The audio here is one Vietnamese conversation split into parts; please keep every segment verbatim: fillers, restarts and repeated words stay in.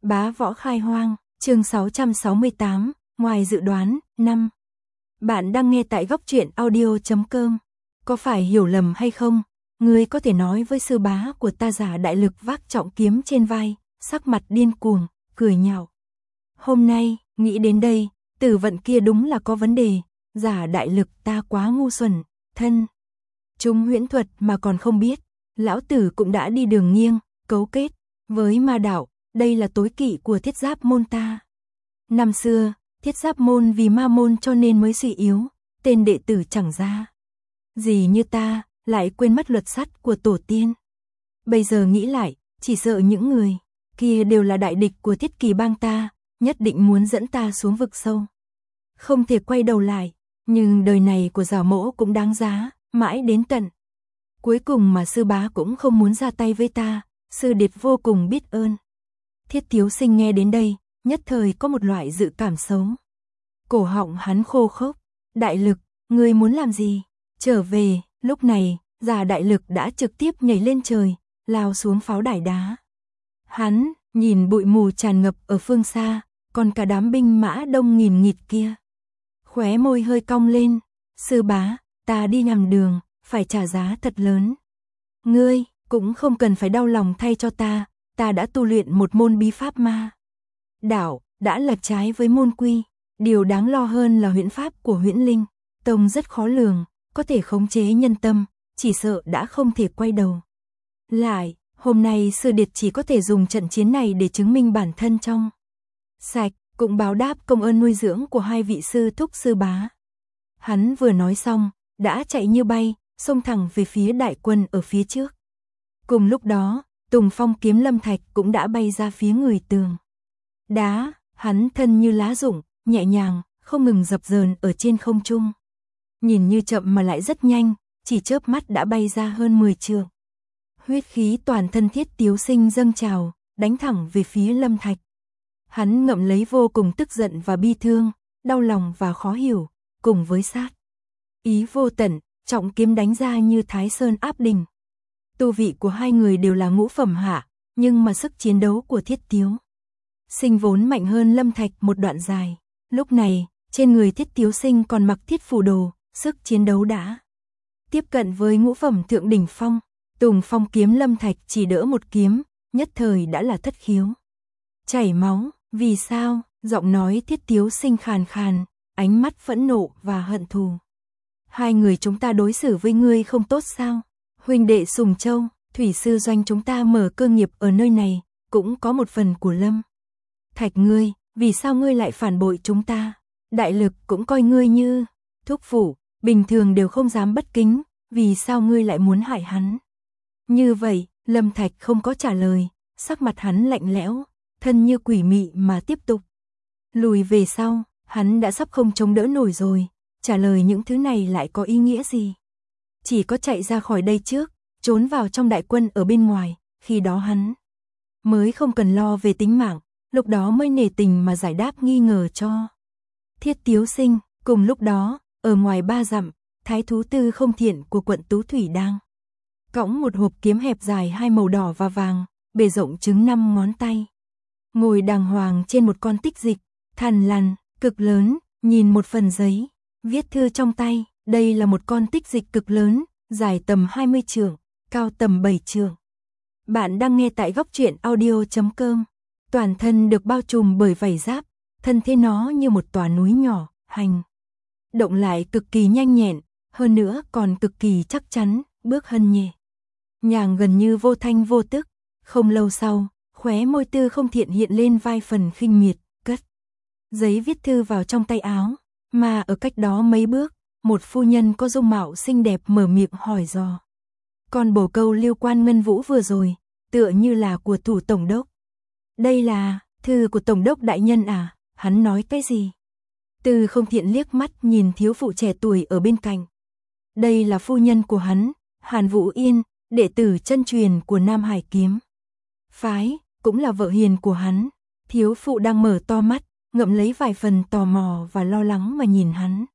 Bá võ khai hoang, chương sáu trăm sáu mươi tám, ngoài dự đoán, năm. Bạn đang nghe tại góc truyện audio chấm com. Có phải hiểu lầm hay không? Ngươi có thể nói với sư bá của ta giả đại lực vác trọng kiếm trên vai, sắc mặt điên cuồng, cười nhạo. Hôm nay, nghĩ đến đây, tử vận kia đúng là có vấn đề, giả đại lực ta quá ngu xuẩn, thân. Chúng huyễn thuật mà còn không biết, lão tử cũng đã đi đường nghiêng, cấu kết với ma đạo, đây là tối kỵ của thiết giáp môn ta. Năm xưa, thiết giáp môn vì ma môn cho nên mới suy yếu, tên đệ tử chẳng ra gì như ta, lại quên mất luật sắt của tổ tiên. Bây giờ nghĩ lại, chỉ sợ những người kia đều là đại địch của thiết kỳ bang ta, nhất định muốn dẫn ta xuống vực sâu. Không thể quay đầu lại, nhưng đời này của giả mỗ cũng đáng giá, mãi đến tận cuối cùng mà sư bá cũng không muốn ra tay với ta, sư điệt vô cùng biết ơn. Thiết Tiếu Sinh nghe đến đây, nhất thời có một loại dự cảm xấu. Cổ họng hắn khô khốc, đại lực, ngươi muốn làm gì? Trở về, lúc này, giả đại lực đã trực tiếp nhảy lên trời, lao xuống pháo đài đá. Hắn, nhìn bụi mù tràn ngập ở phương xa, còn cả đám binh mã đông nghìn nghịt kia. Khóe môi hơi cong lên, sư bá, ta đi nhầm đường, phải trả giá thật lớn. Ngươi, cũng không cần phải đau lòng thay cho ta, ta đã tu luyện một môn bí pháp ma đạo, đã lệch trái với môn quy. Điều đáng lo hơn là huyễn pháp của huyễn linh tông rất khó lường, có thể khống chế nhân tâm, chỉ sợ đã không thể quay đầu lại. Hôm nay sư điệt chỉ có thể dùng trận chiến này để chứng minh bản thân trong sạch, cũng báo đáp công ơn nuôi dưỡng của hai vị sư thúc sư bá. Hắn vừa nói xong, đã chạy như bay, xông thẳng về phía đại quân ở phía trước. Cùng lúc đó, Tùng Phong kiếm lâm thạch cũng đã bay ra phía người tường đá, hắn thân như lá rụng, nhẹ nhàng, không ngừng dập dờn ở trên không trung. Nhìn như chậm mà lại rất nhanh, chỉ chớp mắt đã bay ra hơn mười trượng. Huyết khí toàn thân Thiết Tiếu Sinh dâng trào, đánh thẳng về phía lâm thạch. Hắn ngậm lấy vô cùng tức giận và bi thương, đau lòng và khó hiểu, cùng với sát ý vô tận, trọng kiếm đánh ra như Thái Sơn áp đỉnh. Tu vị của hai người đều là ngũ phẩm hạ, nhưng mà sức chiến đấu của Thiết Tiếu Sinh vốn mạnh hơn lâm thạch một đoạn dài. Lúc này, trên người Thiết Tiếu Sinh còn mặc thiết phù đồ, sức chiến đấu đã tiếp cận với ngũ phẩm thượng đỉnh phong. Tùng Phong kiếm lâm thạch chỉ đỡ một kiếm, nhất thời đã là thất khiếu chảy máu. Vì sao? Giọng nói Thiết Tiếu Sinh khàn khàn, ánh mắt phẫn nộ và hận thù. Hai người chúng ta đối xử với ngươi không tốt sao? Huynh đệ Sùng Châu, thủy sư doanh chúng ta mở cơ nghiệp ở nơi này, cũng có một phần của lâm thạch ngươi, vì sao ngươi lại phản bội chúng ta? Đại lực cũng coi ngươi như thúc phụ, bình thường đều không dám bất kính, vì sao ngươi lại muốn hại hắn? Như vậy, lâm thạch không có trả lời, sắc mặt hắn lạnh lẽo, thân như quỷ mị mà tiếp tục lùi về sau. Hắn đã sắp không chống đỡ nổi rồi, trả lời những thứ này lại có ý nghĩa gì? Chỉ có chạy ra khỏi đây trước, trốn vào trong đại quân ở bên ngoài, khi đó hắn mới không cần lo về tính mạng, lúc đó mới nể tình mà giải đáp nghi ngờ cho Thiết Tiếu Sinh. Cùng lúc đó, ở ngoài ba dặm, thái thú Tư Không Thiện của quận Tú Thủy đang cõng một hộp kiếm hẹp dài hai màu đỏ và vàng, bề rộng chừng năm ngón tay, ngồi đàng hoàng trên một con tích dịch thằn lằn cực lớn, nhìn một phần giấy viết thư trong tay. Đây là một con tích dịch cực lớn, dài tầm hai mươi trượng, cao tầm bảy trượng. Bạn đang nghe tại góc truyện audio chấm com. Toàn thân được bao trùm bởi vảy giáp, thân thế nó như một tòa núi nhỏ, hành động lại cực kỳ nhanh nhẹn, hơn nữa còn cực kỳ chắc chắn, bước hân nhẹ nhàng gần như vô thanh vô tức. Không lâu sau, khóe môi Tư Không Thiện hiện lên vài phần khinh miệt, cất giấy viết thư vào trong tay áo, mà ở cách đó mấy bước, một phu nhân có dung mạo xinh đẹp mở miệng hỏi dò. Con bồ câu Liêu Quan Ngân Vũ vừa rồi, tựa như là của thủ tổng đốc. Đây là thư của tổng đốc đại nhân à? Hắn nói cái gì? Tư Không Thiện liếc mắt nhìn thiếu phụ trẻ tuổi ở bên cạnh. Đây là phu nhân của hắn, Hàn Vũ Yên, đệ tử chân truyền của Nam Hải kiếm phái, cũng là vợ hiền của hắn. Thiếu phụ đang mở to mắt, ngậm lấy vài phần tò mò và lo lắng mà nhìn hắn.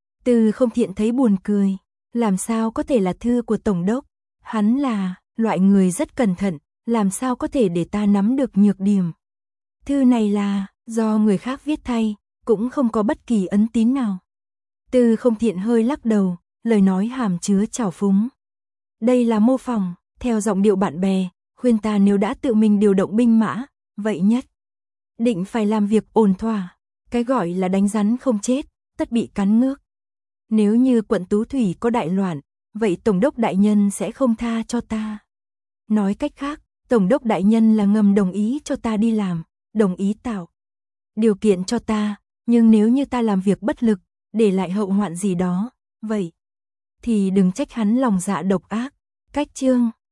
Tư Không Thiện thấy buồn cười, làm sao có thể là thư của tổng đốc? Hắn là loại người rất cẩn thận, làm sao có thể để ta nắm được nhược điểm Thư này là do người khác viết thay, cũng không có bất kỳ ấn tín nào. Tư Không Thiện hơi lắc đầu, lời nói hàm chứa trào phúng. Đây là mô phỏng, theo giọng điệu bạn bè, khuyên ta nếu đã tự mình điều động binh mã, vậy nhất định phải làm việc ổn thỏa. Cái gọi là đánh rắn không chết, tất bị cắn ngước. Nếu như quận Tú Thủy có đại loạn, vậy Tổng đốc đại nhân sẽ không tha cho ta. Nói cách khác, Tổng đốc đại nhân là ngầm đồng ý cho ta đi làm, đồng ý tạo điều kiện cho ta, nhưng nếu như ta làm việc bất lực, để lại hậu hoạn gì đó, vậy thì đừng trách hắn lòng dạ độc ác. Cách chương